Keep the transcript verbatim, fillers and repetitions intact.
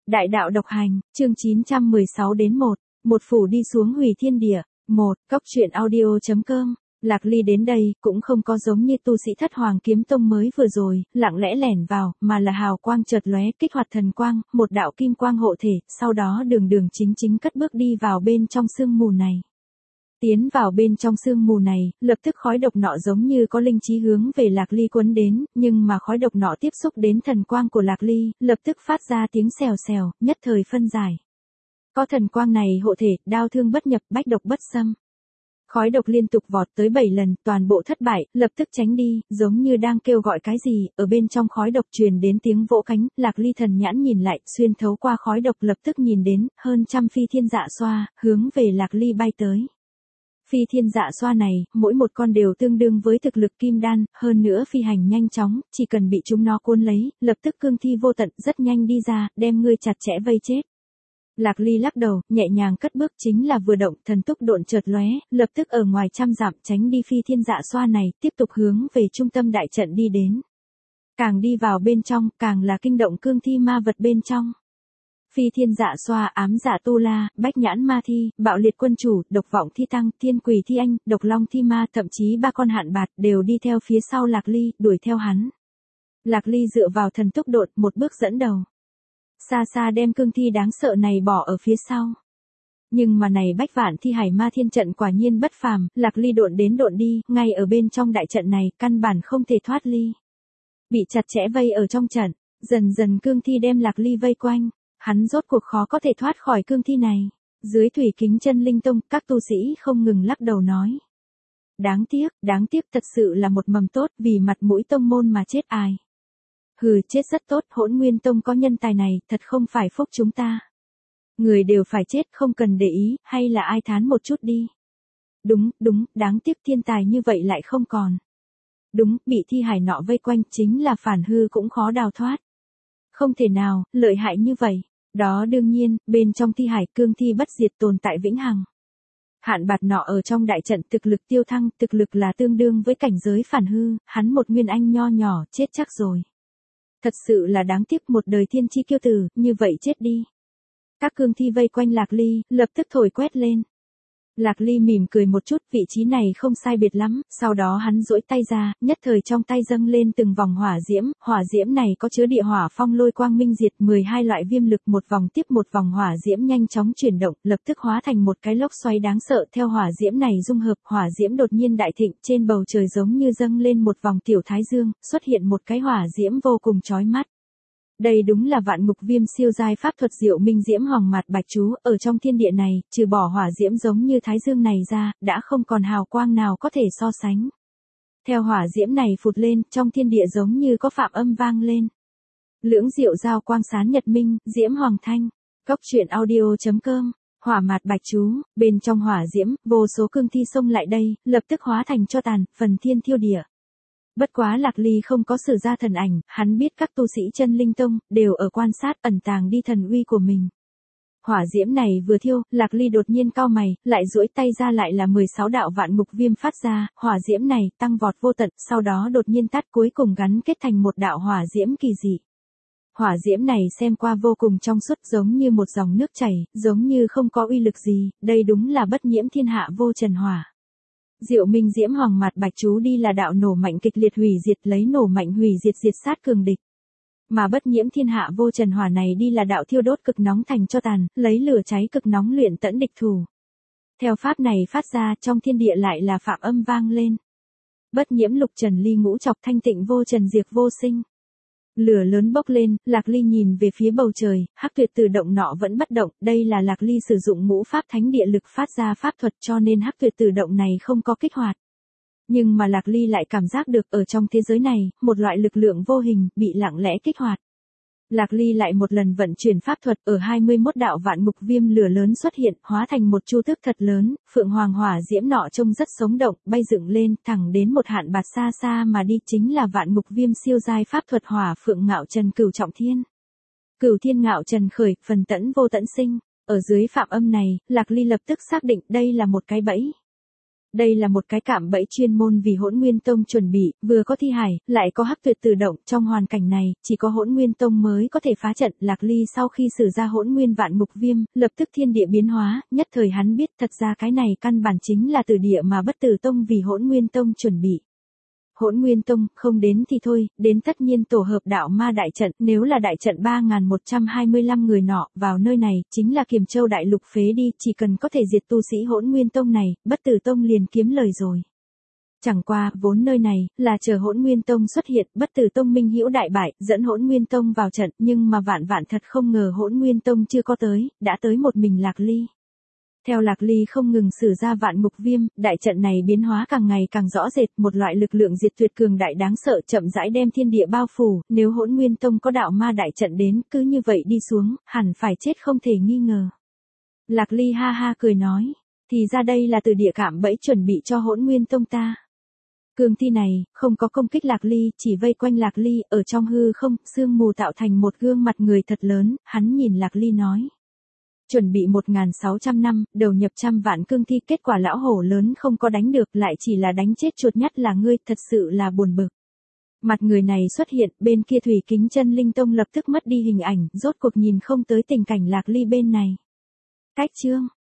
Đại đạo độc hành, chương chín trăm mười sáu đến một, một phủ đi xuống hủy thiên địa. một. Cốc truyện audio chấm com. Lạc Ly đến đây cũng không có giống như tu sĩ Thất Hoàng Kiếm Tông mới vừa rồi, lặng lẽ lẻn vào, mà là hào quang chợt lóe, kích hoạt thần quang, một đạo kim quang hộ thể, sau đó đường đường chính chính cất bước đi vào bên trong sương mù này. Tiến vào bên trong sương mù này, lập tức khói độc nọ giống như có linh trí hướng về Lạc Ly cuốn đến, nhưng mà khói độc nọ tiếp xúc đến thần quang của Lạc Ly, lập tức phát ra tiếng xèo xèo, nhất thời phân giải. Có thần quang này hộ thể, đao thương bất nhập, bách độc bất xâm. Khói độc liên tục vọt tới bảy lần, toàn bộ thất bại, lập tức tránh đi, giống như đang kêu gọi cái gì, ở bên trong khói độc truyền đến tiếng vỗ cánh, Lạc Ly thần nhãn nhìn lại, xuyên thấu qua khói độc lập tức nhìn đến, hơn trăm phi thiên dạ xoa, hướng về Lạc Ly bay tới. Phi thiên dạ xoa này, mỗi một con đều tương đương với thực lực kim đan, hơn nữa phi hành nhanh chóng, chỉ cần bị chúng nó cuốn lấy, lập tức cương thi vô tận rất nhanh đi ra, đem ngươi chặt chẽ vây chết. Lạc Ly lắc đầu, nhẹ nhàng cất bước chính là vừa động, thần túc độn chợt lóe, lập tức ở ngoài trăm dặm tránh đi phi thiên dạ xoa này, tiếp tục hướng về trung tâm đại trận đi đến. Càng đi vào bên trong, càng là kinh động cương thi ma vật bên trong. Phi thiên dạ xoa, ám dạ tu la, bách nhãn ma thi, bạo liệt quân chủ, độc vọng thi tăng, thiên quỷ thi anh, độc long thi ma, thậm chí ba con hạn bạt đều đi theo phía sau Lạc Ly, đuổi theo hắn. Lạc Ly dựa vào thần túc độn, một bước dẫn đầu. Xa xa đem cương thi đáng sợ này bỏ ở phía sau. Nhưng mà này bách vạn thi hải ma thiên trận quả nhiên bất phàm, Lạc Ly độn đến độn đi, ngay ở bên trong đại trận này, căn bản không thể thoát ly. Bị chặt chẽ vây ở trong trận, dần dần cương thi đem Lạc Ly vây quanh. Hắn rốt cuộc khó có thể thoát khỏi cương thi này. Dưới thủy kính chân linh tông, các tu sĩ không ngừng lắc đầu nói. Đáng tiếc, đáng tiếc thật sự là một mầm tốt, vì mặt mũi tông môn mà chết ai. Hừ, chết rất tốt, Hỗn Nguyên Tông có nhân tài này, thật không phải phúc chúng ta. Người đều phải chết, không cần để ý, hay là ai thán một chút đi. Đúng, đúng, đáng tiếc thiên tài như vậy lại không còn. Đúng, bị thi hải nọ vây quanh chính là phản hư cũng khó đào thoát. Không thể nào, lợi hại như vậy. Đó đương nhiên, bên trong thi hải cương thi bất diệt tồn tại vĩnh hằng. Hạn bạt nọ ở trong đại trận thực lực tiêu thăng, thực lực là tương đương với cảnh giới phản hư, hắn một nguyên anh nho nhỏ, chết chắc rồi. Thật sự là đáng tiếc, một đời thiên chi kiêu tử, như vậy chết đi. Các cương thi vây quanh Lạc Ly, lập tức thổi quét lên. Lạc Ly mỉm cười một chút, vị trí này không sai biệt lắm, sau đó hắn duỗi tay ra, nhất thời trong tay dâng lên từng vòng hỏa diễm, hỏa diễm này có chứa địa hỏa phong lôi quang minh diệt, mười hai loại viêm lực, một vòng tiếp một vòng hỏa diễm nhanh chóng chuyển động, lập tức hóa thành một cái lốc xoáy đáng sợ, theo hỏa diễm này dung hợp, hỏa diễm đột nhiên đại thịnh, trên bầu trời giống như dâng lên một vòng tiểu thái dương, xuất hiện một cái hỏa diễm vô cùng chói mắt. Đây đúng là vạn ngục viêm siêu giai pháp thuật diệu minh diễm hoàng mạt bạch chú, ở trong thiên địa này, trừ bỏ hỏa diễm giống như thái dương này ra, đã không còn hào quang nào có thể so sánh. Theo hỏa diễm này phụt lên, trong thiên địa giống như có phạm âm vang lên. Lưỡng diệu giao quang sáng nhật minh, diễm hoàng thanh. Cốc truyện audio chấm com. Hỏa mạt bạch chú, bên trong hỏa diễm, vô số cương thi xông lại đây, lập tức hóa thành tro tàn, phần thiên thiêu địa. Bất quá Lạc Ly không có sử ra thần ảnh, hắn biết các tu sĩ chân linh tông, đều ở quan sát ẩn tàng đi thần uy của mình. Hỏa diễm này vừa thiêu, Lạc Ly đột nhiên cau mày, lại duỗi tay ra lại là mười sáu đạo vạn ngục viêm phát ra, hỏa diễm này tăng vọt vô tận, sau đó đột nhiên tắt cuối cùng gắn kết thành một đạo hỏa diễm kỳ dị. Hỏa diễm này xem qua vô cùng trong suốt giống như một dòng nước chảy, giống như không có uy lực gì, đây đúng là bất nhiễm thiên hạ vô trần hỏa. Diệu minh diễm hoàng mạt bạch chú đi là đạo nổ mạnh kịch liệt hủy diệt, lấy nổ mạnh hủy diệt diệt sát cường địch. Mà bất nhiễm thiên hạ vô trần hỏa này đi là đạo thiêu đốt cực nóng thành cho tàn, lấy lửa cháy cực nóng luyện tẫn địch thủ. Theo pháp này phát ra, trong thiên địa lại là phạm âm vang lên. Bất nhiễm lục trần ly ngũ chọc thanh tịnh vô trần diệt vô sinh. Lửa lớn bốc lên, Lạc Ly nhìn về phía bầu trời, hắc tuyệt tử động nọ vẫn bất động, đây là Lạc Ly sử dụng ngũ pháp thánh địa lực phát ra pháp thuật cho nên hắc tuyệt tử động này không có kích hoạt. Nhưng mà Lạc Ly lại cảm giác được ở trong thế giới này, một loại lực lượng vô hình, bị lặng lẽ kích hoạt. Lạc Ly lại một lần vận chuyển pháp thuật, ở hai mươi mốt đạo vạn ngục viêm lửa lớn xuất hiện, hóa thành một chu tước thật lớn, phượng hoàng hỏa diễm nọ trông rất sống động, bay dựng lên, thẳng đến một hạn bạt xa xa mà đi, chính là vạn ngục viêm siêu giai pháp thuật hỏa phượng ngạo trần cửu trọng thiên. Cửu thiên ngạo trần khởi, phần tẫn vô tẫn sinh, ở dưới phạm âm này, Lạc Ly lập tức xác định đây là một cái bẫy. Đây là một cái cạm bẫy chuyên môn vì Hỗn Nguyên Tông chuẩn bị, vừa có thi hải, lại có hắc tuyệt tự động, trong hoàn cảnh này, chỉ có Hỗn Nguyên Tông mới có thể phá trận. Lạc Ly sau khi sử ra Hỗn Nguyên Vạn Ngục Viêm, lập tức thiên địa biến hóa, nhất thời hắn biết thật ra cái này căn bản chính là từ địa mà Bất Tử Tông vì Hỗn Nguyên Tông chuẩn bị. Hỗn Nguyên Tông, không đến thì thôi, đến tất nhiên tổ hợp đạo ma đại trận, nếu là đại trận ba nghìn một trăm hai mươi lăm người nọ, vào nơi này, chính là Kiềm Châu đại lục phế đi, chỉ cần có thể diệt tu sĩ Hỗn Nguyên Tông này, Bất Tử Tông liền kiếm lời rồi. Chẳng qua, vốn nơi này, là chờ Hỗn Nguyên Tông xuất hiện, Bất Tử Tông minh hữu đại bại, dẫn Hỗn Nguyên Tông vào trận, nhưng mà vạn vạn thật không ngờ Hỗn Nguyên Tông chưa có tới, đã tới một mình Lạc Ly. Theo Lạc Ly không ngừng sử ra Vạn Ngục Viêm, đại trận này biến hóa càng ngày càng rõ rệt, một loại lực lượng diệt tuyệt cường đại đáng sợ chậm rãi đem thiên địa bao phủ, nếu Hỗn Nguyên Tông có đạo ma đại trận đến, cứ như vậy đi xuống, hẳn phải chết không thể nghi ngờ. Lạc Ly ha ha cười nói, thì ra đây là từ địa cạm bẫy chuẩn bị cho Hỗn Nguyên Tông ta. Cương thi này, không có công kích Lạc Ly, chỉ vây quanh Lạc Ly, ở trong hư không, sương mù tạo thành một gương mặt người thật lớn, hắn nhìn Lạc Ly nói. Chuẩn bị một nghìn sáu trăm năm, đầu nhập trăm vạn cương thi, kết quả lão hổ lớn không có đánh được, lại chỉ là đánh chết chuột nhắt là ngươi, thật sự là buồn bực. Mặt người này xuất hiện, bên kia Thủy Kính Chân Linh Tông lập tức mất đi hình ảnh, rốt cuộc nhìn không tới tình cảnh Lạc Ly bên này. Cách chương